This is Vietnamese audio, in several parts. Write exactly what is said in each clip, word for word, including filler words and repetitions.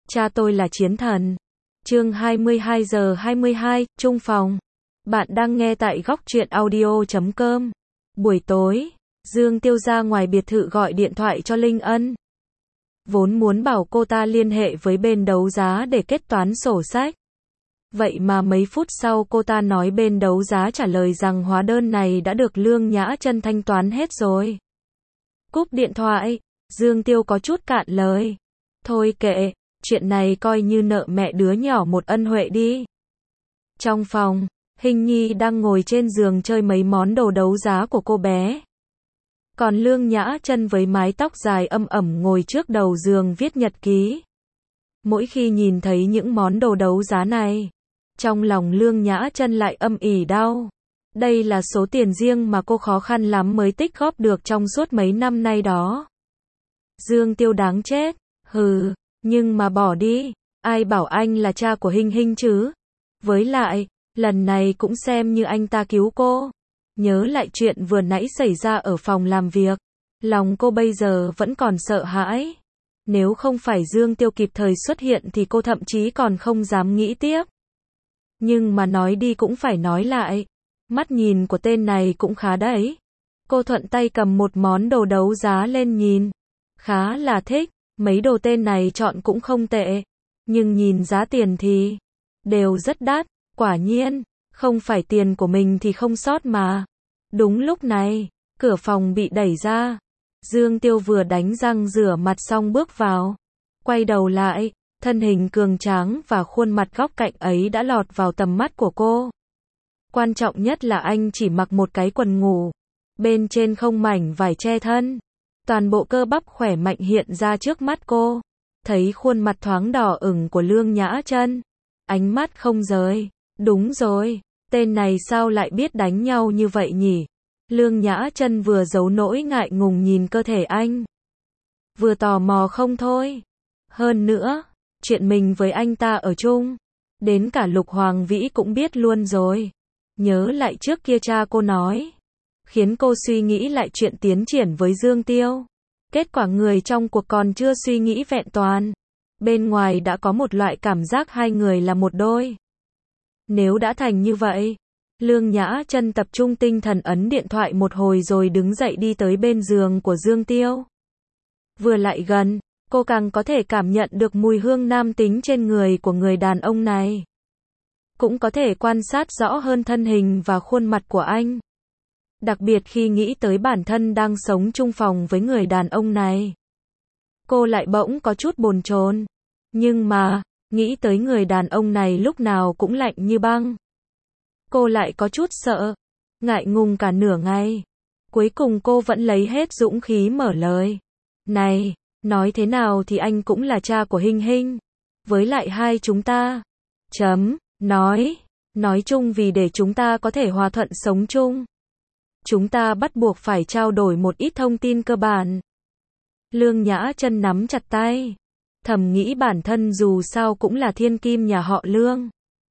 Cha tôi là chiến thần. Chương hai mươi hai giờ hai mươi hai, Trung phòng. Bạn đang nghe tại góc truyện audio chấm com. Buổi tối, Dương Tiêu ra ngoài biệt thự gọi điện thoại cho Linh Ân. Vốn muốn bảo cô ta liên hệ với bên đấu giá để kết toán sổ sách. Vậy mà mấy phút sau cô ta nói bên đấu giá trả lời rằng hóa đơn này đã được Lương Nhã Chân thanh toán hết rồi. Cúp điện thoại, Dương Tiêu có chút cạn lời. Thôi kệ, chuyện này coi như nợ mẹ đứa nhỏ một ân huệ đi. Trong phòng, Hình Nhi đang ngồi trên giường chơi mấy món đồ đấu giá của cô bé. Còn Lương Nhã Chân với mái tóc dài âm ẩm ngồi trước đầu giường viết nhật ký. Mỗi khi nhìn thấy những món đồ đấu giá này, trong lòng Lương Nhã Chân lại âm ỉ đau. Đây là số tiền riêng mà cô khó khăn lắm mới tích góp được trong suốt mấy năm nay đó. Dương Tiêu đáng chết, hừ, nhưng mà bỏ đi, ai bảo anh là cha của Hình Hình chứ? Với lại, lần này cũng xem như anh ta cứu cô. Nhớ lại chuyện vừa nãy xảy ra ở phòng làm việc, lòng cô bây giờ vẫn còn sợ hãi. Nếu không phải Dương Tiêu kịp thời xuất hiện thì cô thậm chí còn không dám nghĩ tiếp. Nhưng mà nói đi cũng phải nói lại, mắt nhìn của tên này cũng khá đấy. Cô thuận tay cầm một món đồ đấu giá lên nhìn, khá là thích, mấy đồ tên này chọn cũng không tệ, nhưng nhìn giá tiền thì đều rất đắt, quả nhiên, không phải tiền của mình thì không sót mà. Đúng lúc này, cửa phòng bị đẩy ra. Dương Tiêu vừa đánh răng rửa mặt xong bước vào. Quay đầu lại, thân hình cường tráng và khuôn mặt góc cạnh ấy đã lọt vào tầm mắt của cô. Quan trọng nhất là anh chỉ mặc một cái quần ngủ. Bên trên không mảnh vải che thân. Toàn bộ cơ bắp khỏe mạnh hiện ra trước mắt cô. Thấy khuôn mặt thoáng đỏ ửng của Lương Nhã Chân. Ánh mắt không rời. Đúng rồi, tên này sao lại biết đánh nhau như vậy nhỉ? Lương Nhã Chân vừa giấu nỗi ngại ngùng nhìn cơ thể anh. Vừa tò mò không thôi. Hơn nữa, chuyện mình với anh ta ở chung, đến cả Lục Hoàng Vĩ cũng biết luôn rồi. Nhớ lại trước kia cha cô nói, khiến cô suy nghĩ lại chuyện tiến triển với Dương Tiêu. Kết quả người trong cuộc còn chưa suy nghĩ vẹn toàn. Bên ngoài đã có một loại cảm giác hai người là một đôi. Nếu đã thành như vậy, Lương Nhã Chân tập trung tinh thần ấn điện thoại một hồi rồi đứng dậy đi tới bên giường của Dương Tiêu. Vừa lại gần, cô càng có thể cảm nhận được mùi hương nam tính trên người của người đàn ông này. Cũng có thể quan sát rõ hơn thân hình và khuôn mặt của anh. Đặc biệt khi nghĩ tới bản thân đang sống chung phòng với người đàn ông này. Cô lại bỗng có chút bồn chồn. Nhưng mà, nghĩ tới người đàn ông này lúc nào cũng lạnh như băng. Cô lại có chút sợ, ngại ngùng cả nửa ngày. Cuối cùng cô vẫn lấy hết dũng khí mở lời. Này, nói thế nào thì anh cũng là cha của Hình Hình. Với lại hai chúng ta. Chấm, nói. Nói chung vì để chúng ta có thể hòa thuận sống chung. Chúng ta bắt buộc phải trao đổi một ít thông tin cơ bản. Lương Nhã Chân nắm chặt tay. Thầm nghĩ bản thân dù sao cũng là thiên kim nhà họ Lương.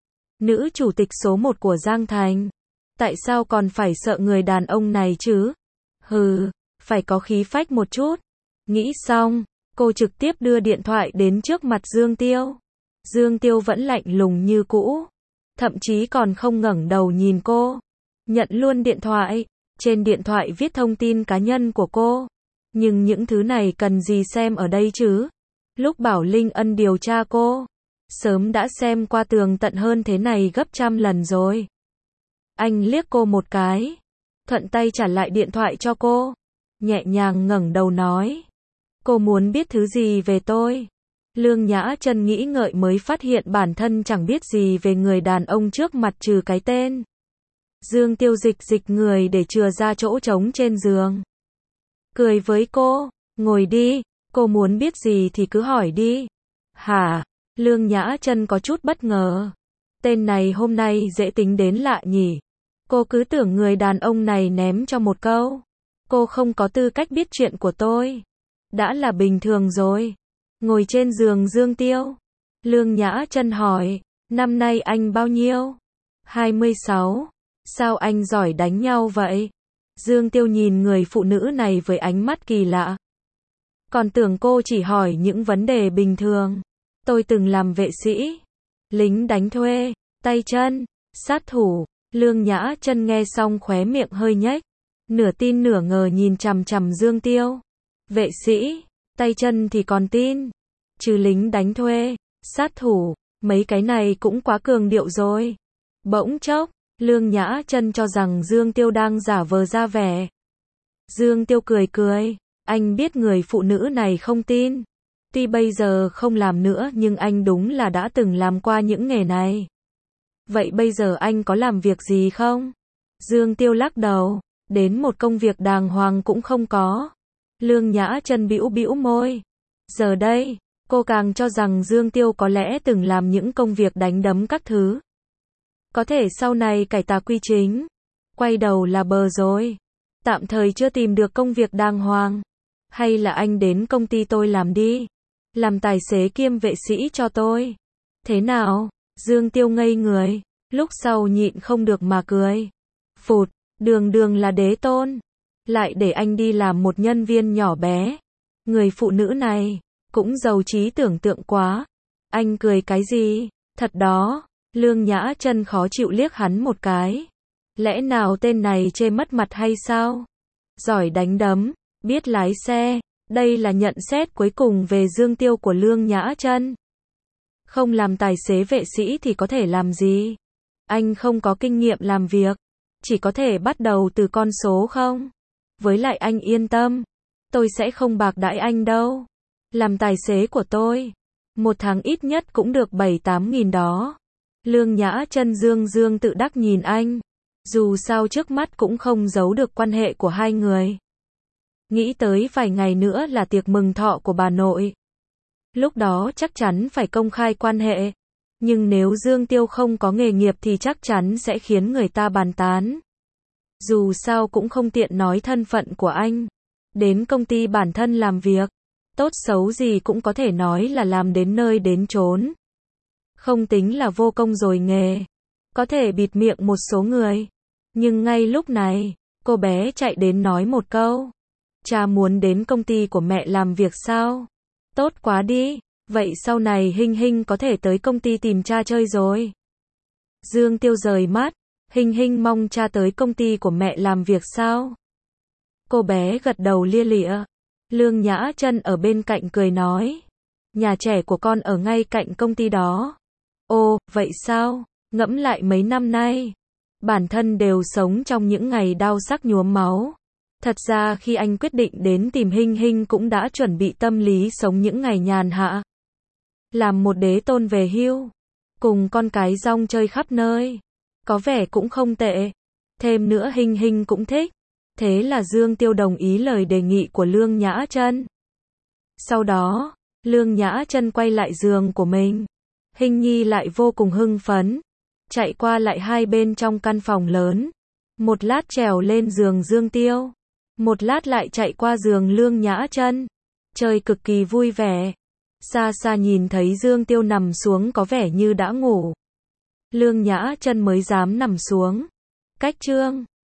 Nữ chủ tịch số một của Giang Thành. Tại sao còn phải sợ người đàn ông này chứ? Hừ, phải có khí phách một chút. Nghĩ xong, cô trực tiếp đưa điện thoại đến trước mặt Dương Tiêu. Dương Tiêu vẫn lạnh lùng như cũ. Thậm chí còn không ngẩng đầu nhìn cô. Nhận luôn điện thoại. Trên điện thoại viết thông tin cá nhân của cô. Nhưng những thứ này cần gì xem ở đây chứ? Lúc bảo Linh Ân điều tra cô, sớm đã xem qua tường tận hơn thế này gấp trăm lần rồi. Anh liếc cô một cái, thuận tay trả lại điện thoại cho cô, nhẹ nhàng ngẩng đầu nói. Cô muốn biết thứ gì về tôi? Lương Nhã Chân nghĩ ngợi mới phát hiện bản thân chẳng biết gì về người đàn ông trước mặt trừ cái tên. Dương Tiêu dịch dịch người để chừa ra chỗ trống trên giường. Cười với cô, ngồi đi, cô muốn biết gì thì cứ hỏi đi. Hả? Lương Nhã Chân có chút bất ngờ. Tên này hôm nay dễ tính đến lạ nhỉ. Cô cứ tưởng người đàn ông này ném cho một câu. Cô không có tư cách biết chuyện của tôi. Đã là bình thường rồi. Ngồi trên giường Dương Tiêu. Lương Nhã Chân hỏi, năm nay anh bao nhiêu? hai mươi sáu. Sao anh giỏi đánh nhau vậy? Dương Tiêu nhìn người phụ nữ này với ánh mắt kỳ lạ. Còn tưởng cô chỉ hỏi những vấn đề bình thường. Tôi từng làm vệ sĩ, lính đánh thuê, tay chân, sát thủ. Lương Nhã Chân nghe xong khóe miệng hơi nhếch, nửa tin nửa ngờ nhìn chằm chằm Dương Tiêu. Vệ sĩ, tay chân thì còn tin, chứ lính đánh thuê, sát thủ, mấy cái này cũng quá cường điệu rồi. Bỗng chốc, Lương Nhã Chân cho rằng Dương Tiêu đang giả vờ ra vẻ. Dương Tiêu cười cười, anh biết người phụ nữ này không tin. Tuy bây giờ không làm nữa nhưng anh đúng là đã từng làm qua những nghề này. Vậy bây giờ anh có làm việc gì không? Dương Tiêu lắc đầu, đến một công việc đàng hoàng cũng không có. Lương Nhã Chân bĩu bĩu môi. Giờ đây, cô càng cho rằng Dương Tiêu có lẽ từng làm những công việc đánh đấm các thứ. Có thể sau này cải tà quy chính, quay đầu là bờ rồi. Tạm thời chưa tìm được công việc đàng hoàng. Hay là anh đến công ty tôi làm đi. Làm tài xế kiêm vệ sĩ cho tôi. Thế nào? Dương Tiêu ngây người, lúc sau nhịn không được mà cười. Phụt, đường đường là đế tôn. Lại để anh đi làm một nhân viên nhỏ bé. Người phụ nữ này, cũng giàu trí tưởng tượng quá. Anh cười cái gì? Thật đó. Lương Nhã Chân khó chịu liếc hắn một cái. Lẽ nào tên này chê mất mặt hay sao? Giỏi đánh đấm, biết lái xe. Đây là nhận xét cuối cùng về Dương Tiêu của Lương Nhã Chân. Không làm tài xế vệ sĩ thì có thể làm gì? Anh không có kinh nghiệm làm việc, chỉ có thể bắt đầu từ con số không. Với lại anh yên tâm, tôi sẽ không bạc đãi anh đâu. Làm tài xế của tôi, một tháng ít nhất cũng được bảy tám nghìn đó. Lương Nhã Chân dương dương tự đắc nhìn anh. Dù sao trước mắt cũng không giấu được quan hệ của hai người. Nghĩ tới vài ngày nữa là tiệc mừng thọ của bà nội. Lúc đó chắc chắn phải công khai quan hệ. Nhưng nếu Dương Tiêu không có nghề nghiệp thì chắc chắn sẽ khiến người ta bàn tán. Dù sao cũng không tiện nói thân phận của anh. Đến công ty bản thân làm việc. Tốt xấu gì cũng có thể nói là làm đến nơi đến chốn. Không tính là vô công rồi nghề. Có thể bịt miệng một số người. Nhưng ngay lúc này, cô bé chạy đến nói một câu. Cha muốn đến công ty của mẹ làm việc sao? Tốt quá đi. Vậy sau này Hinh Hinh có thể tới công ty tìm cha chơi rồi. Dương Tiêu rời mắt. Hinh Hinh mong cha tới công ty của mẹ làm việc sao? Cô bé gật đầu lia lịa. Lương Nhã Chân ở bên cạnh cười nói. Nhà trẻ của con ở ngay cạnh công ty đó. Ồ, vậy sao? Ngẫm lại mấy năm nay. Bản thân đều sống trong những ngày đau sắc nhuốm máu. Thật ra khi anh quyết định đến tìm Hinh Hinh cũng đã chuẩn bị tâm lý sống những ngày nhàn hạ. Làm một đế tôn về hưu. Cùng con cái rong chơi khắp nơi. Có vẻ cũng không tệ. Thêm nữa Hinh Hinh cũng thích. Thế là Dương Tiêu đồng ý lời đề nghị của Lương Nhã Chân. Sau đó, Lương Nhã Chân quay lại giường của mình. Hinh Nhi lại vô cùng hưng phấn. Chạy qua lại hai bên trong căn phòng lớn. Một lát trèo lên giường Dương Tiêu. Một lát lại chạy qua giường Lương Nhã Chân. Chơi cực kỳ vui vẻ. Xa xa nhìn thấy Dương Tiêu nằm xuống có vẻ như đã ngủ. Lương Nhã Chân mới dám nằm xuống. Cách chương